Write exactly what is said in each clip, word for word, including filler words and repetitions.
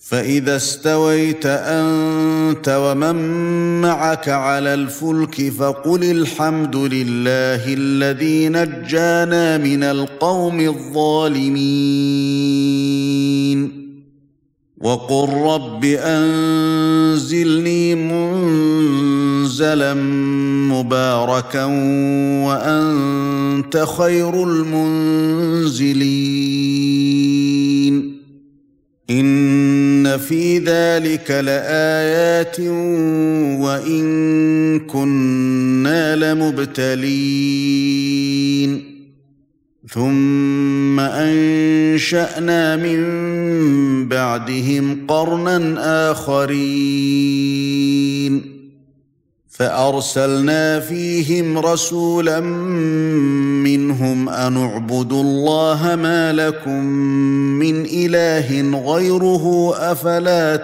فإذا استويت أنت ومن معك على الفلك فقل الحمد لله الذي نجانا من القوم الظالمين وقل رب أنزلني منزلا مباركا وأنت خير المنزلين إن في ذلك لآيات وإن كنا لمبتلين ثم أنشأنا من بعدهم قرنا آخرين فأرسلنا فيهم رسولا منهم أن اعبدوا الله ما لكم من إله غيره أفلا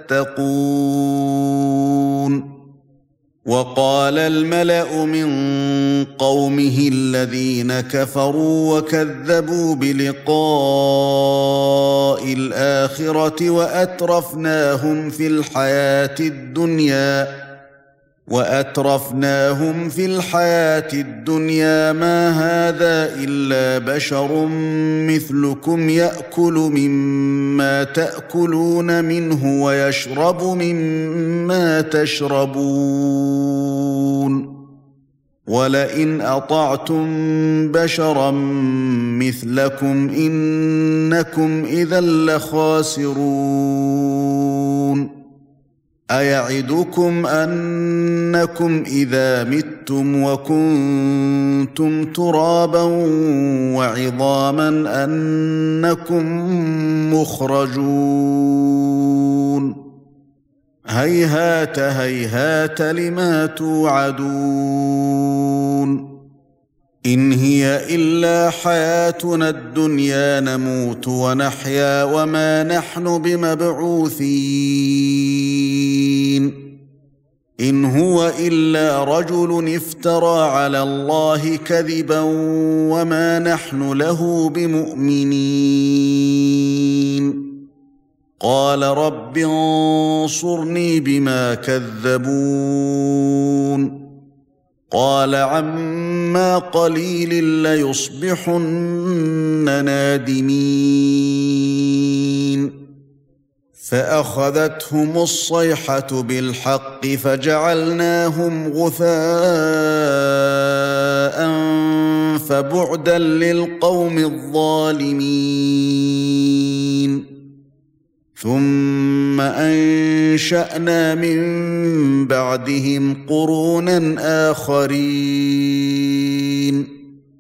تتقون وقال الملأ من قومه الذين كفروا وكذبوا بلقاء الآخرة وأترفناهم في الحياة الدنيا وأترفناهم في الحياة الدنيا ما هذا إلا بشر مثلكم يأكل مما تأكلون منه ويشرب مما تشربون ولئن أطعتم بشرا مثلكم إنكم إذا لخاسرون أيعدكم أنكم إذا متم وكنتم ترابا وعظاما أنكم مخرجون هيهات هيهات لما توعدون إن هي إلا حياتنا الدنيا نموت ونحيا وما نحن بمبعوثين إن هو إلا رجل افترى على الله كذبا وما نحن له بمؤمنين قال رب انصرني بما كذبون قال عما قليل ليصبحن نادمين فأخذتهم الصيحة بالحق فجعلناهم غثاء فبعدا للقوم الظالمين ثم أنشأنا من بعدهم قرونا آخرين